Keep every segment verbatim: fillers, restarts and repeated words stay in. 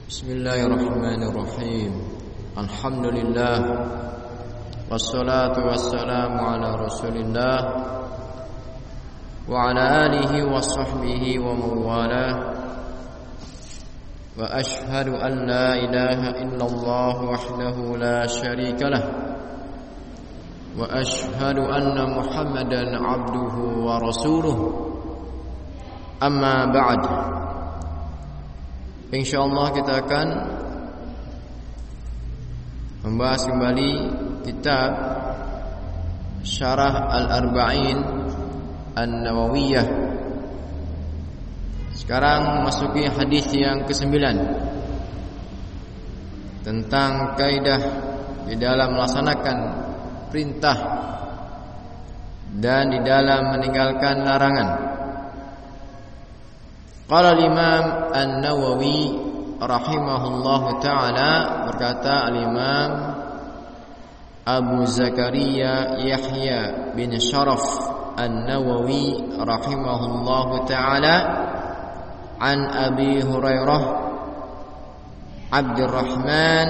Bismillahirrahmanirrahim. Alhamdulillah, wassalatu wassalamu ala Rasulillah wa ala alihi wa sahbihi wa mawalah. Wa ashhadu an la ilaha illallah wahdahu la syarika lah. Wa ashhadu anna Muhammadan abduhu wa rasuluh. Amma ba'd. InsyaAllah kita akan membahas kembali kitab Syarah Al-Arba'in An-Nawawiyah. Sekarang memasuki hadis yang kesembilan tentang kaidah di dalam melaksanakan perintah dan di dalam meninggalkan larangan. Qala al-Imam An-Nawawi rahimahullahu ta'ala, berkata al-Imam Abu Zakaria Yahya bin Sharaf An-Nawawi rahimahullahu ta'ala an Abi Hurairah Abdurrahman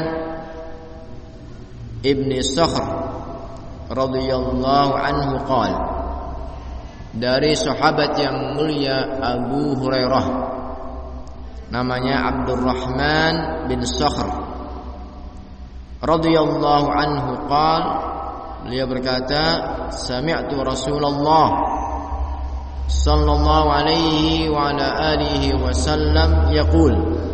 ibn Sakhr radhiyallahu anhu qala, dari sahabat yang mulia Abu Hurairah, namanya Abdurrahman bin Sakhr radhiyallahu anhu qala, beliau berkata, sami'tu Rasulullah sallallahu alaihi wa ala alihi wasallam yaqul,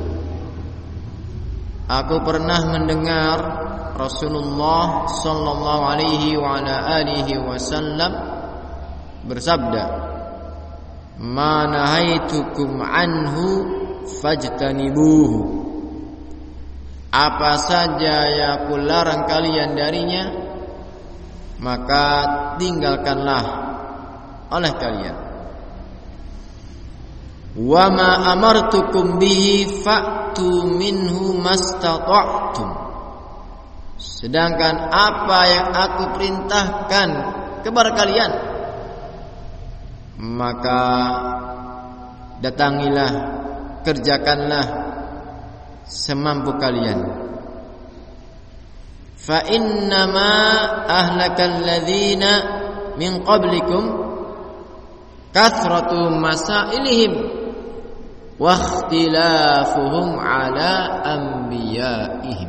aku pernah mendengar Rasulullah sallallahu alaihi wa ala alihi wasallam bersabda, ma nahaitukum anhu fajtanibuhu, apa saja yang aku larang kalian darinya maka tinggalkanlah oleh kalian. Wa ma amartukum bihi fa'tu minhu mastata'tum, sedangkan apa yang aku perintahkan kepada kalian maka datangilah, kerjakanlah semampu kalian. Fa innama ahlakal ladzina min qablikum kathratu masailihim wa ikhtilafuhum ala anbiya'ihim,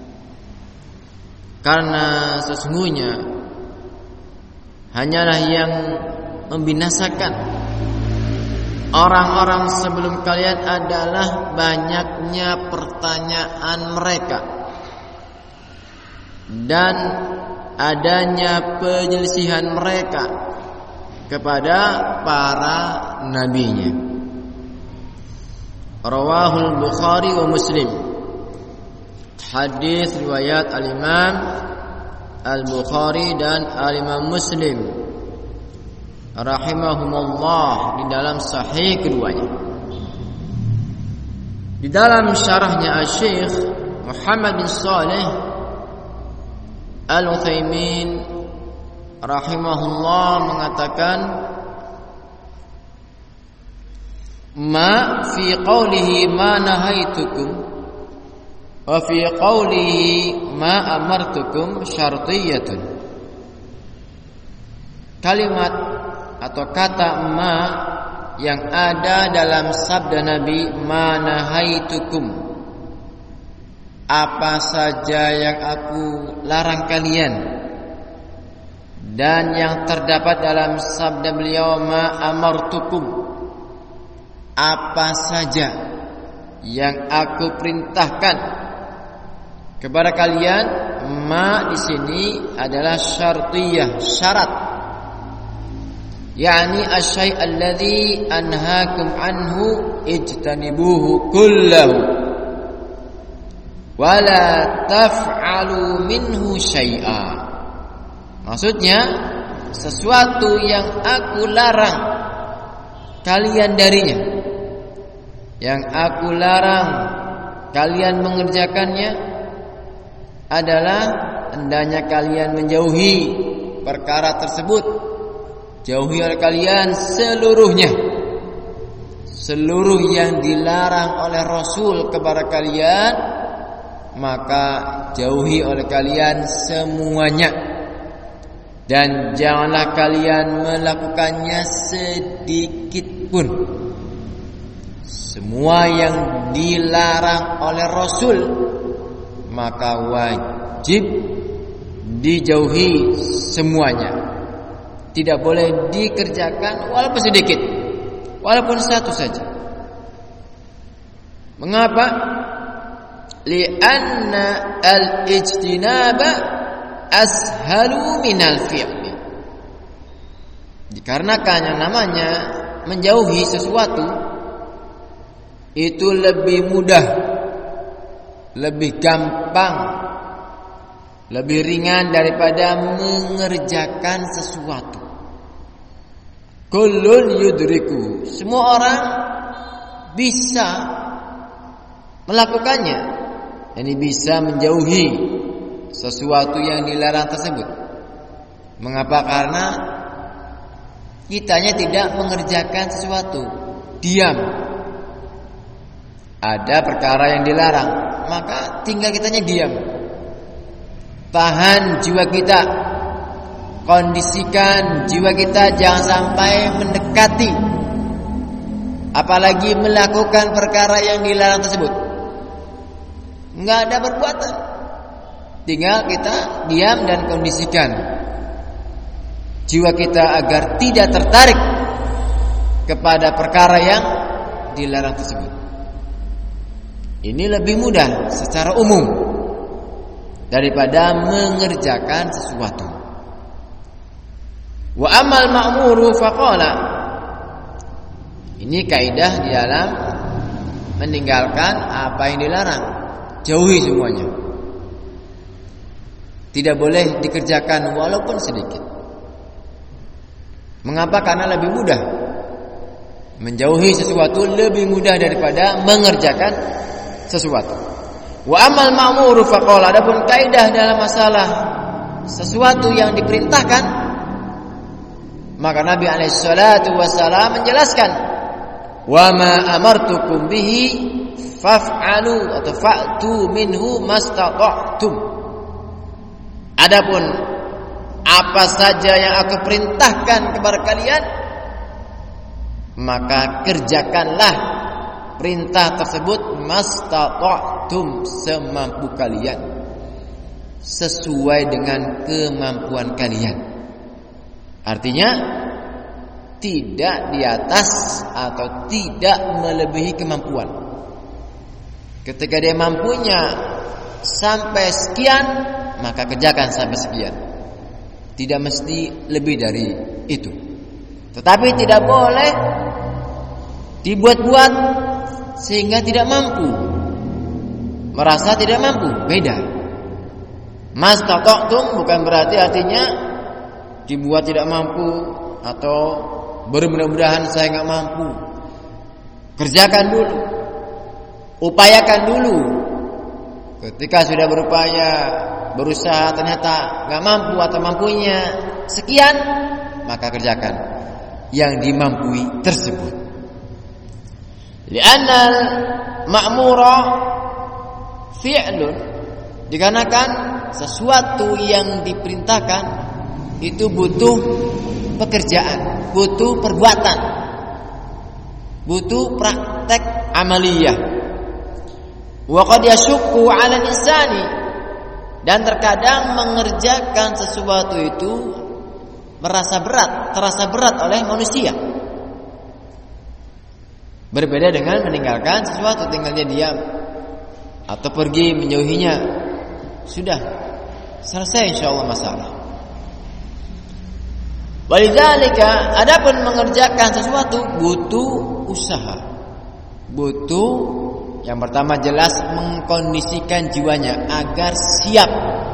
karena sesungguhnya hanyalah yang membinasakan orang-orang sebelum kalian adalah banyaknya pertanyaan mereka dan adanya penyelisihan mereka kepada para nabinya. Rawahul Bukhari wa Muslim. Hadis riwayat Al-Imam Al-Bukhari dan Al-Imam Muslim rahimahumullah di dalam sahih keduanya. Di dalam syarahnya Syekh Muhammad bin Shalih Al-Utsaimin rahimahullah mengatakan, ma fi qawlihi ma nahaitukum wa fi qawlihi ma amartukum syartiyatun. Kalimat atau kata ma yang ada dalam sabda Nabi, ma nahaitukum, apa saja yang aku larang kalian, dan yang terdapat dalam sabda beliau, ma amartukum, apa saja yang aku perintahkan kepada kalian. Ma di sini adalah syartiyah, syarat, yakni asy-syai' alladzi anhaakum anhu ijtanibuhu kullahu wala taf'alu minhu syai'a. Maksudnya, sesuatu yang aku larang kalian darinya, yang aku larang kalian mengerjakannya adalah hendaknya kalian menjauhi perkara tersebut, jauhi oleh kalian seluruhnya. seluruh yang dilarang oleh Rasul kepada kalian, maka jauhi oleh kalian semuanya, dan janganlah kalian melakukannya sedikit pun. Semua yang dilarang oleh Rasul maka wajib dijauhi semuanya. Tidak boleh dikerjakan walaupun sedikit, walaupun satu saja. Mengapa? Li'anna al-ijtinaba ashalu minal fi'li. Dikarenakan yang namanya menjauhi sesuatu itu lebih mudah, lebih gampang, lebih ringan daripada mengerjakan sesuatu. Kullun yudriku, semua orang bisa melakukannya. Ini bisa menjauhi sesuatu yang dilarang tersebut. Mengapa? Karena kitanya tidak mengerjakan sesuatu, diam. Ada perkara yang dilarang, maka tinggal kitanya diam. Tahan jiwa kita, kondisikan jiwa kita jangan sampai mendekati, apalagi melakukan perkara yang dilarang tersebut. Enggak ada perbuatan, tinggal kita diam dan kondisikan jiwa kita agar tidak tertarik kepada perkara yang dilarang tersebut. Ini lebih mudah secara umum daripada mengerjakan sesuatu. Wa amal ma'muru faqala. Ini kaidah di dalam meninggalkan apa yang dilarang. Jauhi semuanya. Tidak boleh dikerjakan walaupun sedikit. Mengapa? Karena lebih mudah. Menjauhi sesuatu lebih mudah daripada mengerjakan sesuatu. Wa amal ma'muru faqala. Adapun kaidah dalam masalah sesuatu yang diperintahkan, maka Nabi alaihi salatu wasallam menjelaskan, wa ma amartukum bihi faf'alu atau fa'tu minhu mastata'tum. Adapun apa saja yang aku perintahkan kepada kalian, maka kerjakanlah perintah tersebut mastata'tum, semampu kalian, sesuai dengan kemampuan kalian. Artinya tidak di atas atau tidak melebihi kemampuan. Ketika dia mampunya sampai sekian, maka kerjakan sampai sekian. Tidak mesti lebih dari itu. Tetapi tidak boleh dibuat-buat sehingga tidak mampu, merasa tidak mampu. Beda. Mastata'tum bukan berarti artinya dibuat tidak mampu atau bermudah-mudahan saya nggak mampu. Kerjakan dulu, upayakan dulu. Ketika sudah berupaya, berusaha ternyata nggak mampu atau mampunya sekian, maka kerjakan yang dimampui tersebut. Li'anna ma'mura fi'lun, dikarenakan sesuatu yang diperintahkan itu butuh pekerjaan, butuh perbuatan, butuh praktek amaliyah. Wa qad yashukku 'ala al-insani, dan terkadang mengerjakan sesuatu itu merasa berat, terasa berat oleh manusia. Berbeda dengan meninggalkan sesuatu, tinggalnya diam atau pergi menjauhinya, sudah selesai insyaallah masalah. Walidzalika, adapun mengerjakan sesuatu butuh usaha, butuh yang pertama jelas mengkondisikan jiwanya agar siap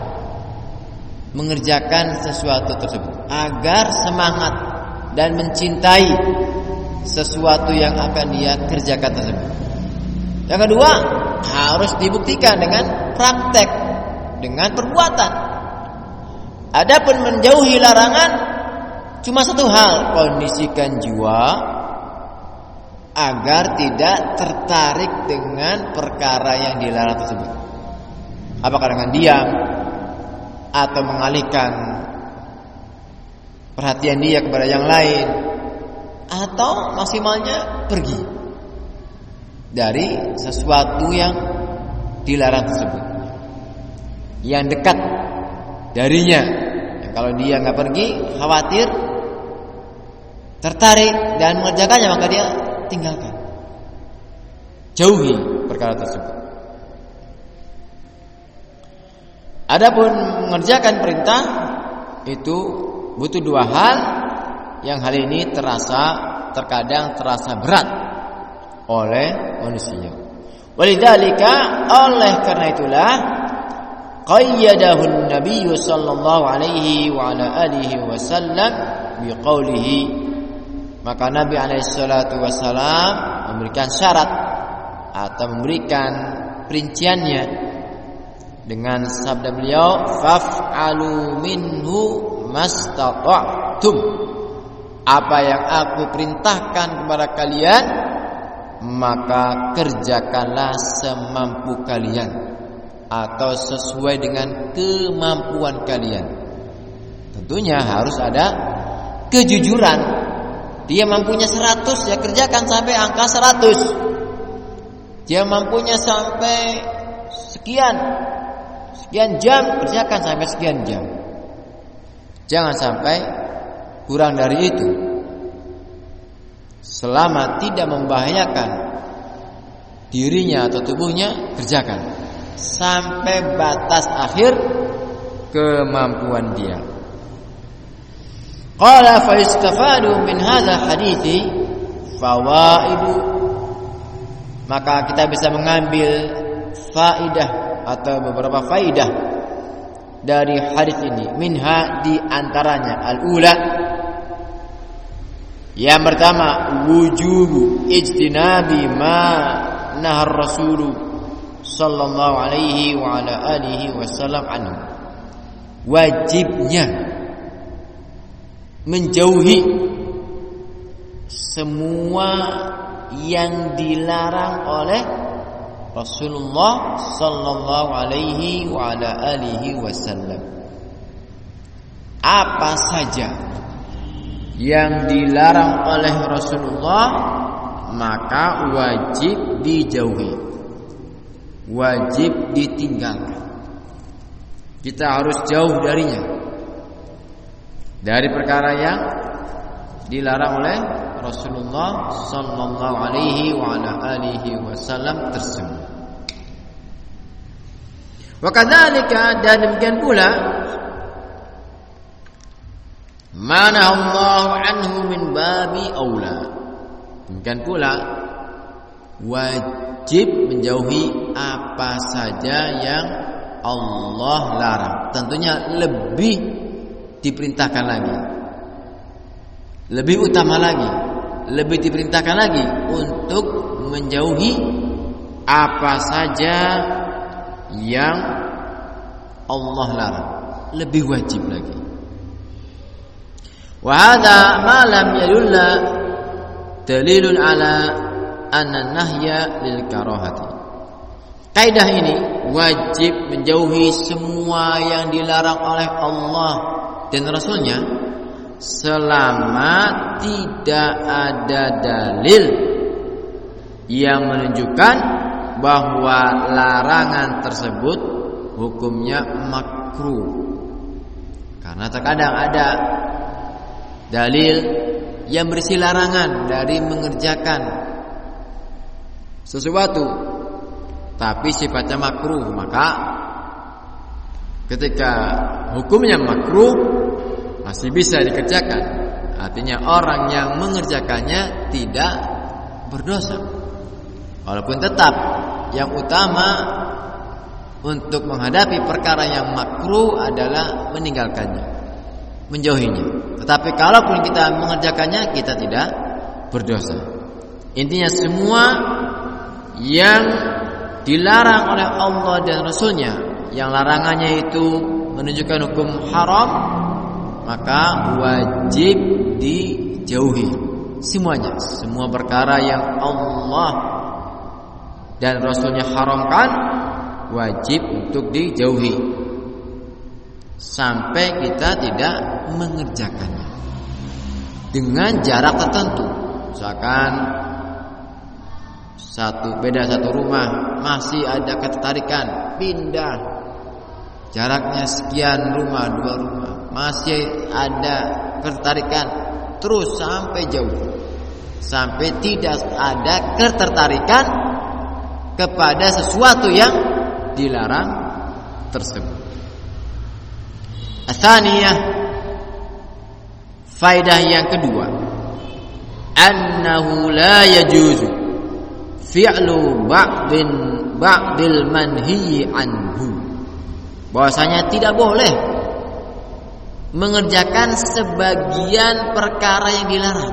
mengerjakan sesuatu tersebut, agar semangat dan mencintai sesuatu yang akan dia kerjakan tersebut. Yang kedua, harus dibuktikan dengan praktek, dengan perbuatan. Adapun menjauhi larangan cuma satu hal, kondisikan jiwa agar tidak tertarik dengan perkara yang dilarang tersebut. Apakah dengan diam atau mengalihkan perhatian dia kepada yang lain, atau maksimalnya pergi dari sesuatu yang dilarang tersebut, yang dekat darinya. Yang kalau dia nggak pergi, khawatir tertarik dan mengerjakannya, maka dia tinggalkan, jauhi perkara tersebut. Adapun mengerjakan perintah itu butuh dua hal, yang hal ini terasa terkadang terasa berat oleh manusia. Walidzalika, oleh karena itulah qayyadahu an-nabiy sallallahu alaihi wa ala alihi wasallam biqaulihi, maka Nabi alaihi salatu wasallam memberikan syarat atau memberikan perinciannya dengan sabda beliau, faf'alu minhu mastata'tum, apa yang aku perintahkan kepada kalian maka kerjakanlah semampu kalian atau sesuai dengan kemampuan kalian. Tentunya harus ada kejujuran. Dia mampunya seratus, ya kerjakan sampai angka seratus. Dia mampunya sampai sekian Sekian jam, kerjakan sampai sekian jam. Jangan sampai kurang dari itu. Selama tidak membahayakan dirinya atau tubuhnya, kerjakan sampai batas akhir kemampuan dia. Qala fa yustafadu min hadza hadithi fawaidu, maka kita bisa mengambil faidah atau beberapa faidah dari hadis ini. Minha, di antaranya, al-ula, yang pertama, wujubu ijtinabi ma nahar rasulu sallallahu alaihi wa ala alihi wasallam anhu, wajibnya menjauhi semua yang dilarang oleh Rasulullah sallallahu alaihi wa ala alihi wasallam. Apa saja yang dilarang oleh Rasulullah maka wajib dijauhi, wajib ditinggalkan. Kita harus jauh darinya, dari perkara yang dilarang oleh Rasulullah sallallahu alaihi wa ala alihi wasallam tersebut. Wa kadzalika, dan demikian pula, mana Allah anhu min babi aula, demikian pula wajib menjauhi apa saja yang Allah larang. Tentunya lebih diperintahkan lagi, lebih utama lagi, lebih diperintahkan lagi untuk menjauhi apa saja yang Allah larang, lebih wajib lagi. Wa hadza ma lam yadulla dalilun ala anna nahya lil karahati. Kaidah ini, wajib menjauhi semua yang dilarang oleh Allah dan Rasulnya selama tidak ada dalil yang menunjukkan bahwa larangan tersebut hukumnya makruh. Karena terkadang ada dalil yang berisi larangan dari mengerjakan sesuatu, tapi sifatnya makruh, maka ketika hukumnya makruh masih bisa dikerjakan. Artinya orang yang mengerjakannya tidak berdosa, walaupun tetap yang utama untuk menghadapi perkara yang makruh adalah meninggalkannya, menjauhinya. Tetapi kalaupun kita mengerjakannya, kita tidak berdosa. Intinya semua yang dilarang oleh Allah dan Rasulnya, yang larangannya itu menunjukkan hukum haram, maka wajib dijauhi, semuanya, semua perkara yang Allah dan Rasulnya haramkan wajib untuk dijauhi sampai kita tidak mengerjakannya dengan jarak tertentu. Misalkan satu beda satu rumah masih ada ketertarikan pindah, jaraknya sekian rumah, dua rumah masih ada ketertarikan terus sampai jauh, sampai tidak ada ketertarikan kepada sesuatu yang dilarang tersebut. Atsaniyah, faedah yang kedua, annahu la yajuzu fi'lu ba'din ba'dil manhi anhu, bahwasanya tidak boleh mengerjakan sebagian perkara yang dilarang.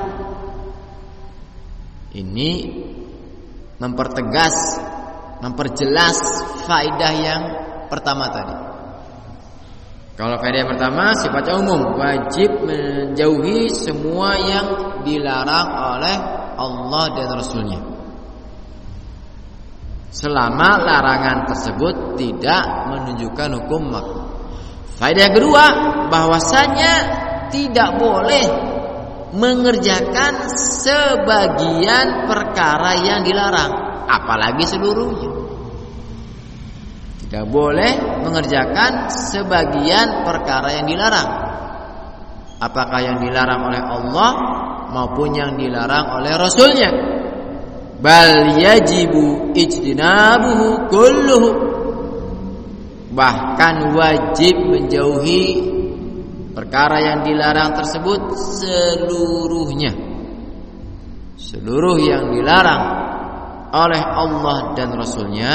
Ini mempertegas, memperjelas faedah yang pertama tadi. Kalau faedah yang pertama sifatnya umum, wajib menjauhi semua yang dilarang oleh Allah dan Rasulnya, selama larangan tersebut tidak menunjukkan hukum makruh. Faedah yang kedua, bahwasanya tidak boleh mengerjakan sebagian perkara yang dilarang, apalagi seluruhnya. Tidak boleh mengerjakan sebagian perkara yang dilarang, apakah yang dilarang oleh Allah maupun yang dilarang oleh Rasulnya. Bal yajibu ijtinabuhu kulluhu, bahkan wajib menjauhi perkara yang dilarang tersebut seluruhnya. Seluruh yang dilarang oleh Allah dan Rasulnya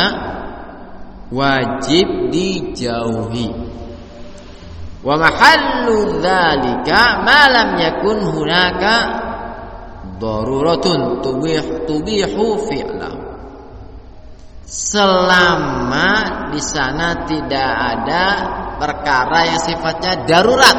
wajib dijauhi. Wa mahallu dzalika ma lam yakun hunaka daruratun tubih tubihu fi'lahu, selama di sana tidak ada perkara yang sifatnya darurat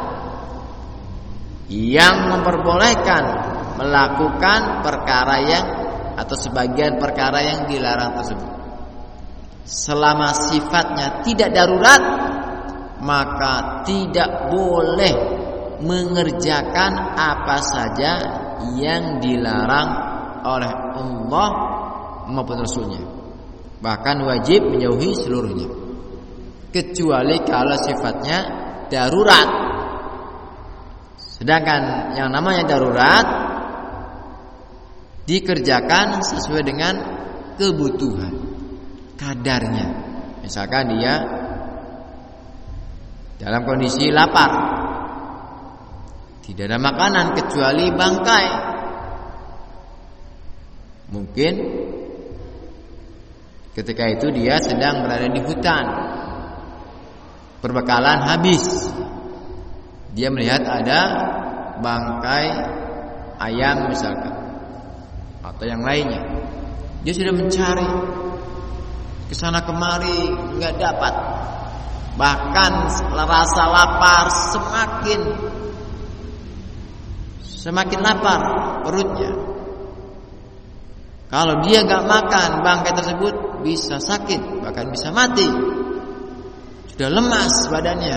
yang memperbolehkan melakukan perkara yang atau sebagian perkara yang dilarang tersebut. Selama sifatnya tidak darurat, maka tidak boleh mengerjakan apa saja yang dilarang oleh Allah maupun Rasulnya. Bahkan wajib menjauhi seluruhnya, kecuali kalau sifatnya darurat. Sedangkan yang namanya darurat dikerjakan sesuai dengan kebutuhan, kadarnya. Misalkan dia dalam kondisi lapar, tidak ada makanan kecuali bangkai, mungkin ketika itu dia sedang berada di hutan, perbekalan habis, dia melihat ada bangkai ayam misalkan atau yang lainnya, dia sudah mencari kesana kemari nggak dapat, bahkan rasa lapar semakin semakin lapar perutnya. Kalau dia nggak makan bangkai tersebut bisa sakit, bahkan bisa mati, sudah lemas badannya.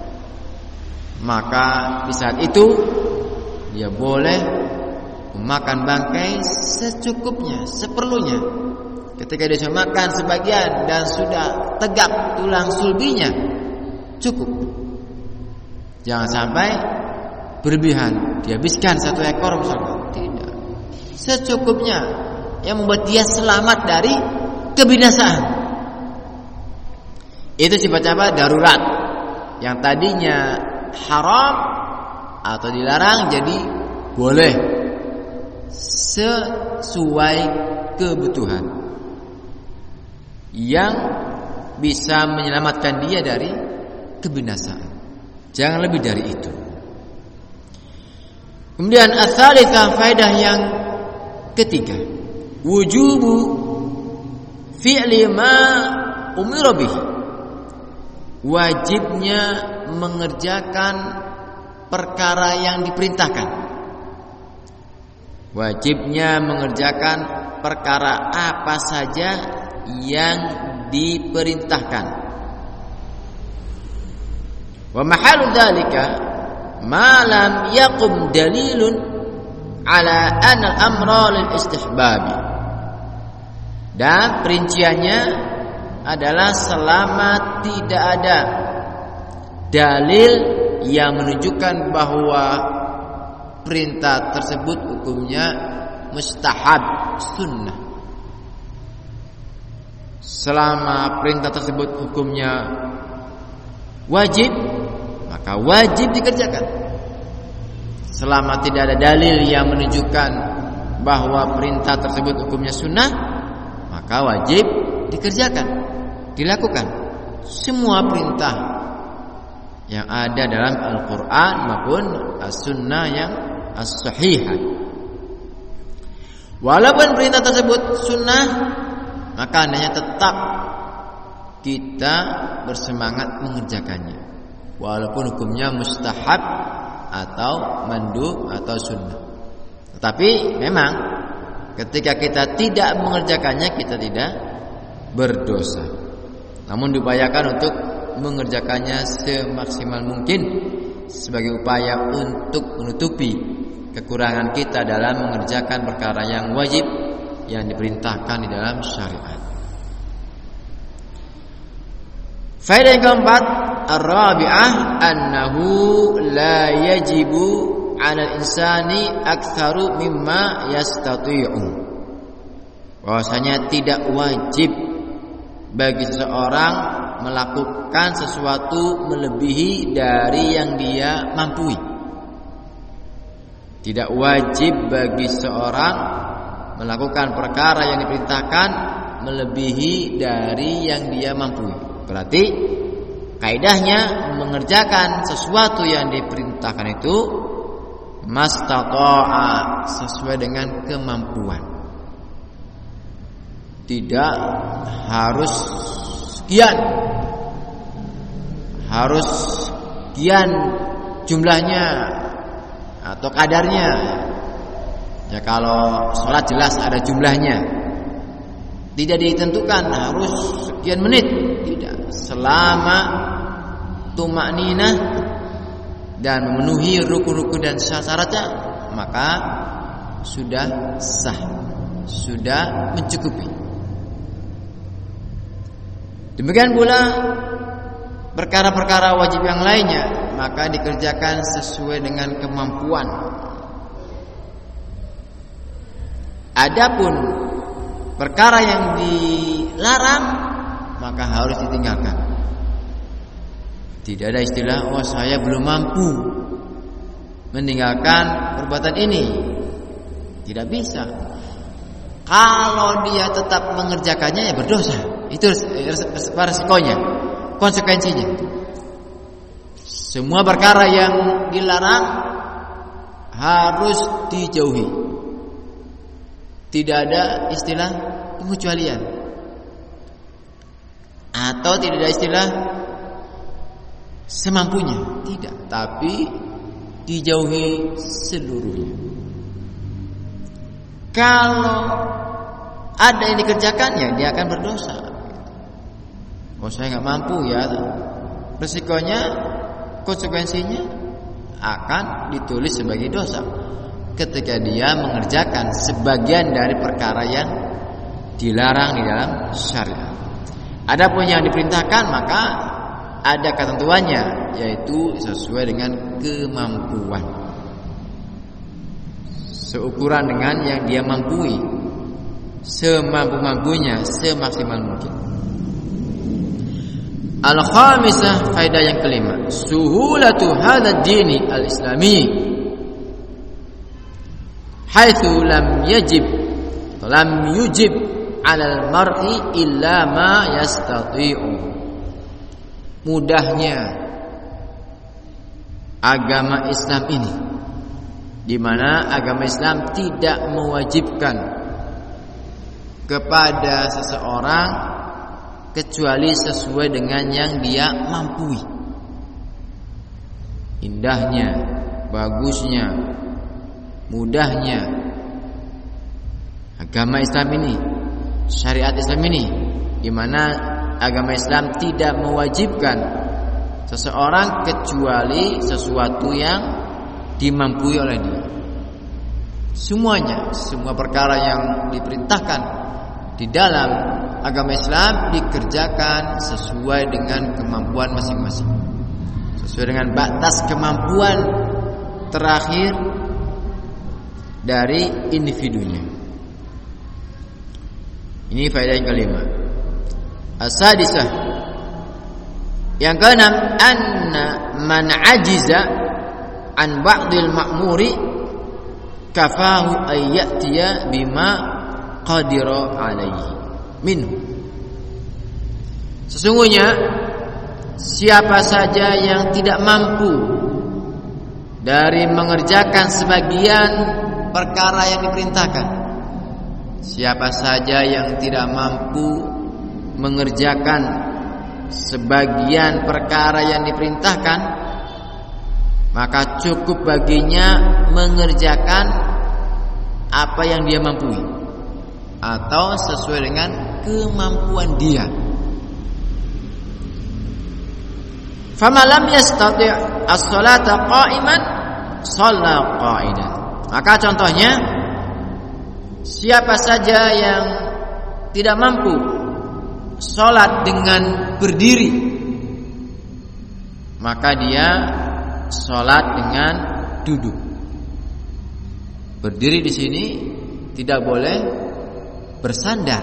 Maka di saat itu dia boleh memakan bangkai secukupnya, seperlunya. Ketika dia sudah makan sebagian dan sudah tegak tulang sulbinya, cukup. Jangan sampai berlebihan, dihabiskan satu ekor misalkan. Tidak, secukupnya, yang membuat dia selamat dari kebinasaan. Itu sifatnya apa? Darurat. Yang tadinya haram atau dilarang jadi boleh, sesuai kebutuhan yang bisa menyelamatkan dia dari kebinasaan. Jangan lebih dari itu. Kemudian ats-tsalitsah, faedah yang ketiga, wujubu fi'li ma umira bihi, wajibnya mengerjakan perkara yang diperintahkan. wajibnya mengerjakan perkara apa saja yang diperintahkan. Wa mahalu dzalika ma lam yaqum dalilun ala anna al-amra lil istihbabi. Dan perinciannya adalah selama tidak ada dalil yang menunjukkan bahwa perintah tersebut hukumnya mustahab, sunnah. Selama perintah tersebut hukumnya wajib, maka wajib dikerjakan. Selama tidak ada dalil yang menunjukkan bahwa perintah tersebut hukumnya sunnah, maka wajib dikerjakan, dilakukan. Semua perintah yang ada dalam Al-Quran maupun As-Sunnah yang As-Sahihah. Walaupun perintah tersebut sunnah, maka hendaknya tetap kita bersemangat mengerjakannya, walaupun hukumnya mustahab atau mandub atau sunnah. Tetapi memang ketika kita tidak mengerjakannya, kita tidak berdosa. Namun diupayakan untuk mengerjakannya semaksimal mungkin sebagai upaya untuk menutupi kekurangan kita dalam mengerjakan perkara yang wajib yang diperintahkan di dalam syariat. Faedah yang keempat, ar-rabi'ah annahu la yajibu 'ala al-insani aktsaru mimma yastati'u. Bahwasanya tidak wajib bagi seseorang melakukan sesuatu melebihi dari yang dia mampu. Tidak wajib bagi seorang melakukan perkara yang diperintahkan melebihi dari yang dia mampu. Berarti kaidahnya mengerjakan sesuatu yang diperintahkan itu mastata'a, sesuai dengan kemampuan. Tidak harus sekian, harus sekian jumlahnya atau kadarnya. Ya, kalau sholat jelas ada jumlahnya, tidak ditentukan harus sekian menit. Tidak, selama tumakninah dan memenuhi rukun-rukun dan syarat-syaratnya, maka sudah sah, sudah mencukupi. Demikian pula perkara-perkara wajib yang lainnya, maka dikerjakan sesuai dengan kemampuan. Adapun perkara yang dilarang, maka harus ditinggalkan. Tidak ada istilah oh saya belum mampu meninggalkan perbuatan ini. Tidak bisa. Kalau dia tetap mengerjakannya, ya berdosa. Itu resikonya, konsekuensinya. Semua perkara yang dilarang harus dijauhi. Tidak ada istilah pengecualian, atau tidak ada istilah semampunya. Tidak, tapi dijauhi seluruhnya. Kalau ada yang dikerjakan, ya dia akan berdosa. Oh saya nggak mampu ya, resikonya, konsekuensinya akan ditulis sebagai dosa ketika dia mengerjakan sebagian dari perkara yang dilarang di dalam syariat. Adapun yang diperintahkan, maka ada ketentuannya, yaitu sesuai dengan kemampuan, seukuran dengan yang dia mampu, semampu-mampunya, semaksimal mungkin. Al-khamisah, faedah yang kelima, suhulatu hadzal dini al-islami haitsu lam yajib lam yujib 'alal mar'i illa ma yastati'u. Mudahnya agama Islam ini, di mana agama Islam tidak mewajibkan kepada seseorang kecuali sesuai dengan yang dia mampu. Indahnya, bagusnya, mudahnya agama Islam ini, syariat Islam ini, di mana agama Islam tidak mewajibkan seseorang kecuali sesuatu yang dimampui oleh dia. Semuanya, semua perkara yang diperintahkan di dalam agama Islam dikerjakan sesuai dengan kemampuan masing-masing, sesuai dengan batas kemampuan terakhir dari individunya. Ini faedah yang kelima. As-sadisah, yang keenam, anna man ajiza an ba'dil ma'muri kafahu ayyatiya bima qadira alaihi minhu. Sesungguhnya siapa saja yang tidak mampu dari mengerjakan sebagian perkara yang diperintahkan, siapa saja yang tidak mampu mengerjakan sebagian perkara yang diperintahkan, maka cukup baginya mengerjakan apa yang dia mampu atau sesuai dengan kemampuan dia. Famalam yastati' as-salata qa'iman shalla qa'idan. Maka contohnya, siapa saja yang tidak mampu salat dengan berdiri, maka dia salat dengan duduk. Berdiri di sini tidak boleh bersandar.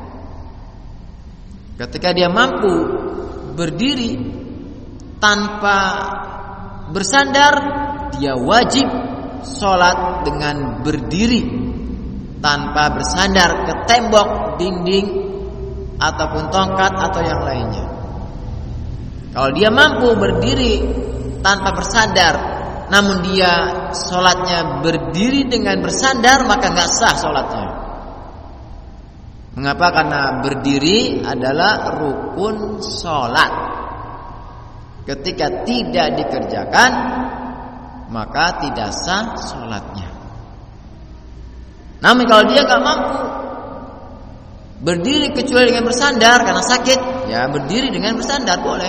Ketika dia mampu berdiri tanpa bersandar, dia wajib salat dengan berdiri tanpa bersandar ke tembok, dinding, ataupun tongkat atau yang lainnya. Kalau dia mampu berdiri tanpa bersandar, namun dia sholatnya berdiri dengan bersandar, maka nggak sah sholatnya. Mengapa? Karena berdiri adalah rukun sholat. Ketika tidak dikerjakan, maka tidak sah sholatnya. Namun kalau dia nggak mampu berdiri kecuali dengan bersandar karena sakit, ya berdiri dengan bersandar boleh.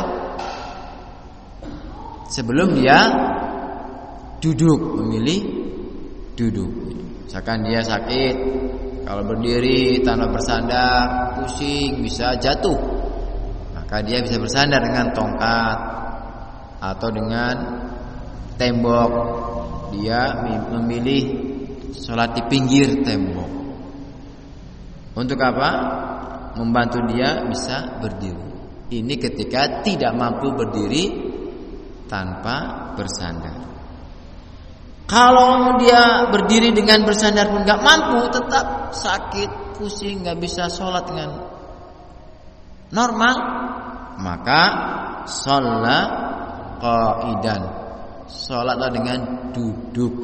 Sebelum dia duduk, memilih duduk. Misalkan dia sakit, kalau berdiri tanpa bersandar pusing, bisa jatuh, maka dia bisa bersandar dengan tongkat atau dengan tembok. Dia memilih sholat di pinggir tembok. Untuk apa? Membantu dia bisa berdiri. Ini ketika tidak mampu berdiri tanpa bersandar. Kalau dia berdiri dengan bersandar pun gak mampu, tetap sakit, pusing, gak bisa sholat dengan normal, maka sholat qa'idan, sholatlah dengan duduk.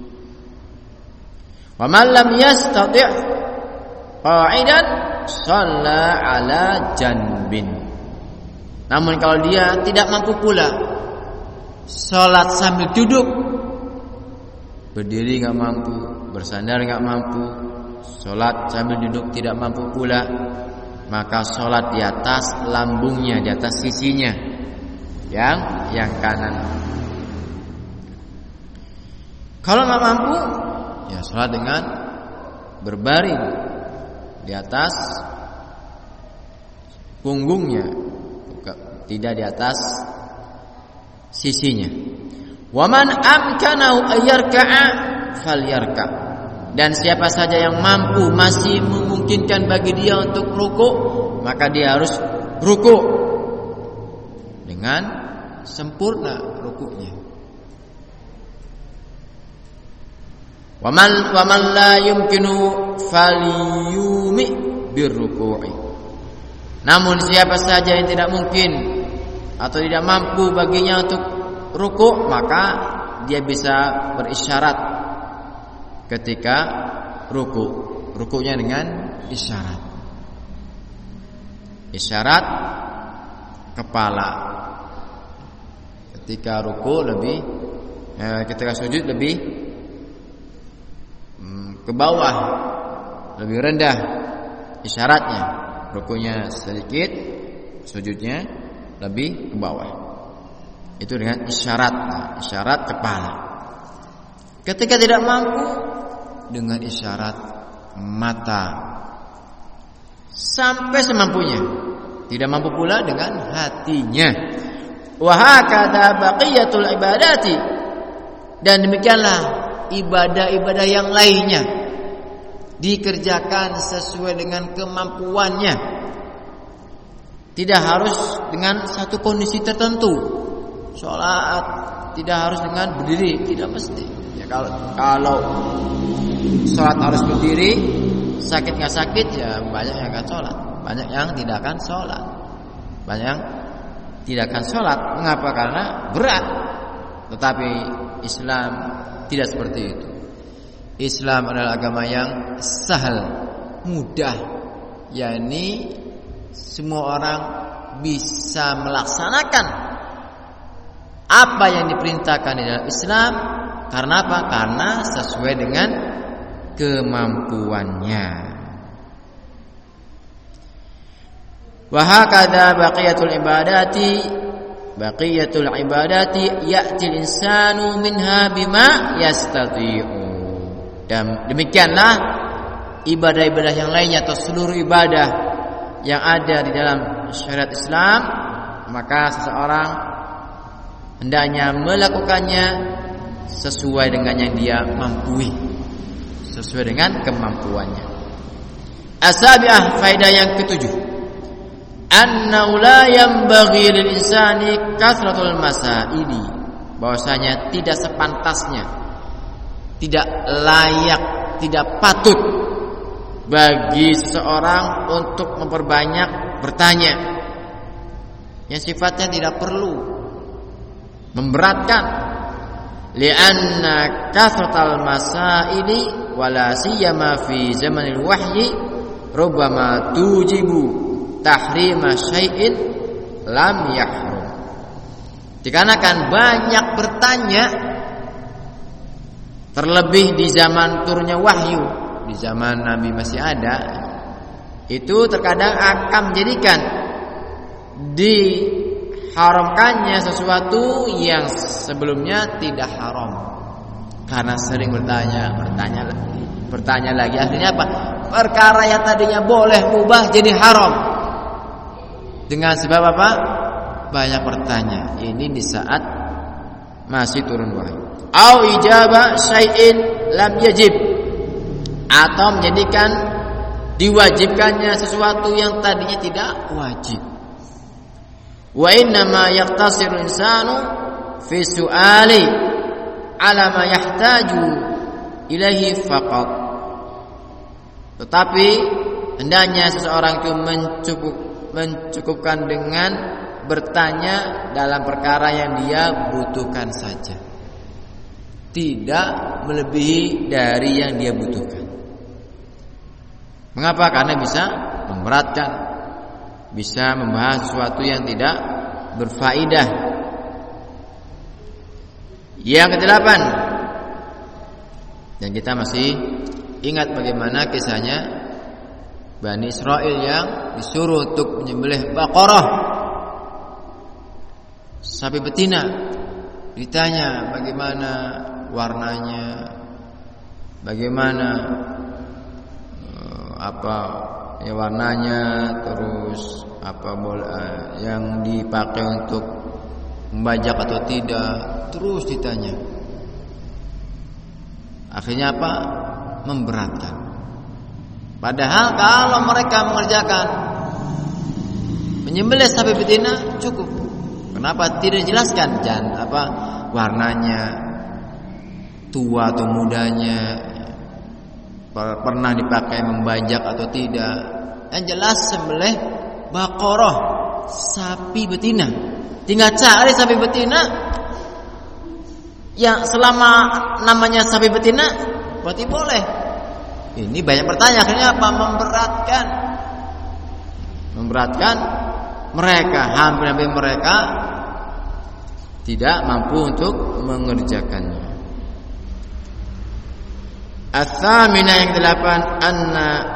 Wa man lam yastati' qa'idan shalla ala janbin. Namun kalau dia tidak mampu pula salat sambil duduk, berdiri enggak mampu, bersandar enggak mampu, salat sambil duduk tidak mampu pula, maka salat di atas lambungnya, di atas sisinya yang yang kanan. Kalau enggak mampu, ya salat dengan berbaring di atas punggungnya, tidak di atas sisinya. Waman amkanahu ayyarka'a falyarka'. Dan siapa saja yang mampu, masih memungkinkan bagi dia untuk ruku, maka dia harus ruku dengan sempurna rukunya. Waman waman la yumkinu falyumi birruku'i. Namun siapa saja yang tidak mungkin atau tidak mampu baginya untuk ruku, maka dia bisa berisyarat ketika ruku. Rukunya dengan isyarat. Isyarat kepala. Ketika ruku lebih eh, ketika sujud lebih hmm, ke bawah lebih rendah isyaratnya, rukunya sedikit, sujudnya lebih ke bawah. Itu dengan isyarat, isyarat kepala. Ketika tidak mampu, dengan isyarat mata, sampai semampunya. Tidak mampu pula dengan hatinya. Wa hakadha baqiyatul ibadati, dan demikianlah ibadah-ibadah yang lainnya dikerjakan sesuai dengan kemampuannya. Tidak harus dengan satu kondisi tertentu. Salat tidak harus dengan berdiri, tidak mesti. Ya, kalau kalau salat harus berdiri, sakit nggak sakit ya banyak yang nggak sholat, banyak yang tidak akan sholat, banyak yang tidak akan sholat. Mengapa? Karena berat. Tetapi Islam tidak seperti itu. Islam adalah agama yang sahal, mudah, yakni semua orang bisa melaksanakan apa yang diperintahkan di dalam Islam. Karena apa? Karena sesuai dengan kemampuannya. Wa hakadha baqiyatul ibadati, baqiyatul ibadati ya'ti al-insanu minha bima yastati'u. Dan demikianlah ibadah-ibadah yang lainnya atau seluruh ibadah yang ada di dalam syariat Islam, maka seseorang hendaknya melakukannya sesuai dengan yang dia mampu, sesuai dengan kemampuannya. Asabi'ah, faedah yang ketujuh, annahu la yanbaghi lil insani kasratul masaili, bahwasanya tidak sepantasnya, tidak layak, tidak patut bagi seseorang untuk memperbanyak bertanya yang sifatnya tidak perlu, memberatkan. Li'anna kasratal masaili wala siyama fi zamanil wahyi rubbama tujibu tahrima syai'in lam yahrum. Dikarenakan banyak bertanya, terlebih di zaman turunnya wahyu, di zaman Nabi masih ada, itu terkadang akan menjadikan diharamkannya sesuatu yang sebelumnya tidak haram. Karena sering bertanya, bertanya lagi, bertanya lagi, akhirnya apa? Perkara yang tadinya boleh mubah jadi haram. Dengan sebab apa? Banyak bertanya. Ini di saat masih turun wahyu. Au ijaba syai'in lam yajib, atau menjadikan diwajibkannya sesuatu yang tadinya tidak wajib. Wa inna ma yaqtasiru insanu fi su'ali ala ma yahtaju ilaihi faqat. Tetapi hendaknya seseorang itu mencukup, mencukupkan dengan bertanya dalam perkara yang dia butuhkan saja, tidak melebihi dari yang dia butuhkan. Mengapa? Karena bisa memberatkan, bisa membahas sesuatu yang tidak berfaedah. Yang kedelapan, dan kita masih ingat bagaimana kisahnya Bani Israel yang disuruh untuk menyembelih Baqarah, sapi betina. Ditanya bagaimana warnanya, bagaimana apa ya warnanya, terus apa bola yang dipakai untuk membajak atau tidak, terus ditanya. Akhirnya apa? Memberatkan. Padahal kalau mereka mengerjakan menyembelih sapi betina cukup. Kenapa tidak dijelaskan jangan apa warnanya, tua atau mudanya, pernah dipakai membajak atau tidak? Yang jelas sembelih Baqarah, sapi betina. Tinggal cari sapi betina yang selama namanya sapi betina berarti boleh. Ini banyak bertanya, akhirnya apa? Memberatkan, memberatkan mereka, hampir-hampir mereka tidak mampu untuk mengerjakannya. Ats-tsaminah, yang kedelapan, anna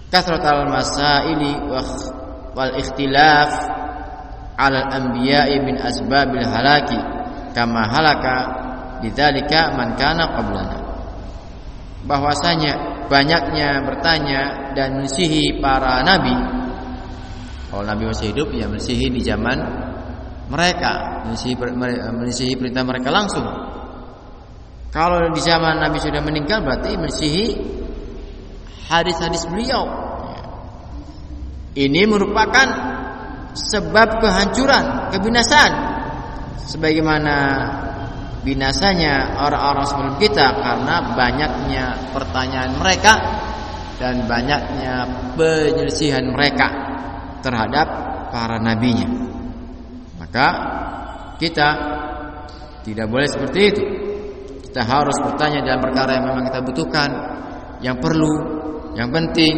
kasratal masaili wal ikhtilaf 'ala al-anbiya'i min asbabil halaki kama halaka bidzalika man kana qablana. Bahwasanya banyaknya bertanya dan mensihi para nabi. Kalau nabi masih hidup ya mensihi di zaman mereka, mensihi, mensihi perintah mereka langsung. Kalau di zaman nabi sudah meninggal berarti mensihi hadis-hadis beliau. Ini merupakan sebab kehancuran, kebinasaan, sebagaimana binasanya orang-orang sebelum kita karena banyaknya pertanyaan mereka dan banyaknya penyelisihan mereka terhadap para nabinya. Maka kita tidak boleh seperti itu. Kita harus bertanya dalam perkara yang memang kita butuhkan, yang perlu, yang penting,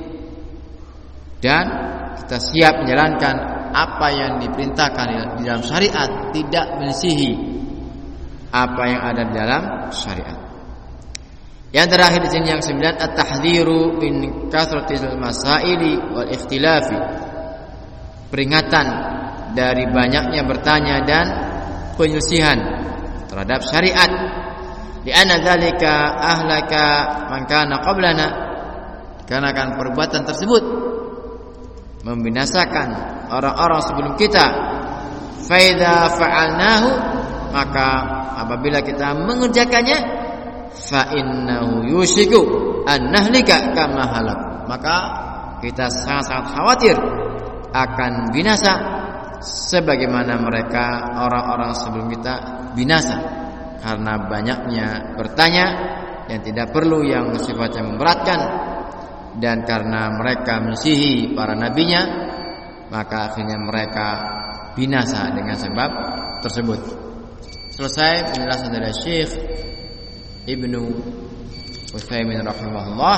dan kita siap menjalankan apa yang diperintahkan di dalam syariat, tidak menyelisihi apa yang ada di dalam syariat. Yang terakhir di sini yang sembilan, at-tahdhiru min kasratil masaili wal ikhtilafi. Peringatan dari banyaknya bertanya dan penyelisihan terhadap syariat. Di anna dzalika ahlaka man kana qablana. Karena kan perbuatan tersebut membinasakan orang-orang sebelum kita. Fa idza fa'alnahu, maka apabila kita mengerjakannya, fa innahu yushiku an nahlika kama halak, maka kita sangat-sangat khawatir akan binasa sebagaimana mereka orang-orang sebelum kita binasa karena banyaknya bertanya yang tidak perlu, yang sifatnya memberatkan, dan karena mereka mensihi para nabinya, maka akhirnya mereka binasa dengan sebab tersebut. Selesai penjelasan dari Syekh Ibnu Utsaimin rahimahullah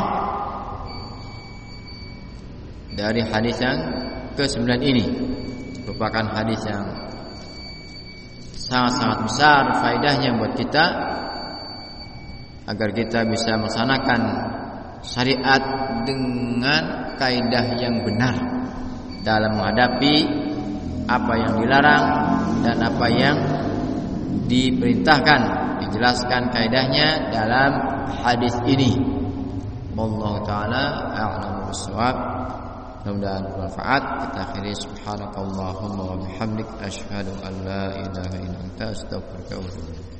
dari hadis yang kesembilan ini. Merupakan hadis yang sangat-sangat besar faedahnya buat kita agar kita bisa melaksanakan syariat dengan kaidah yang benar dalam menghadapi apa yang dilarang dan apa yang diperintahkan, dijelaskan kaidahnya dalam hadis ini. Wallahu taala a'lamu bissawab. Mudah-mudahan bermanfaat. Kita akhiri subhanakallahumma wa bihamdik asyhadu an la ilaha illa anta astaghfiruka wa atubu ilaik.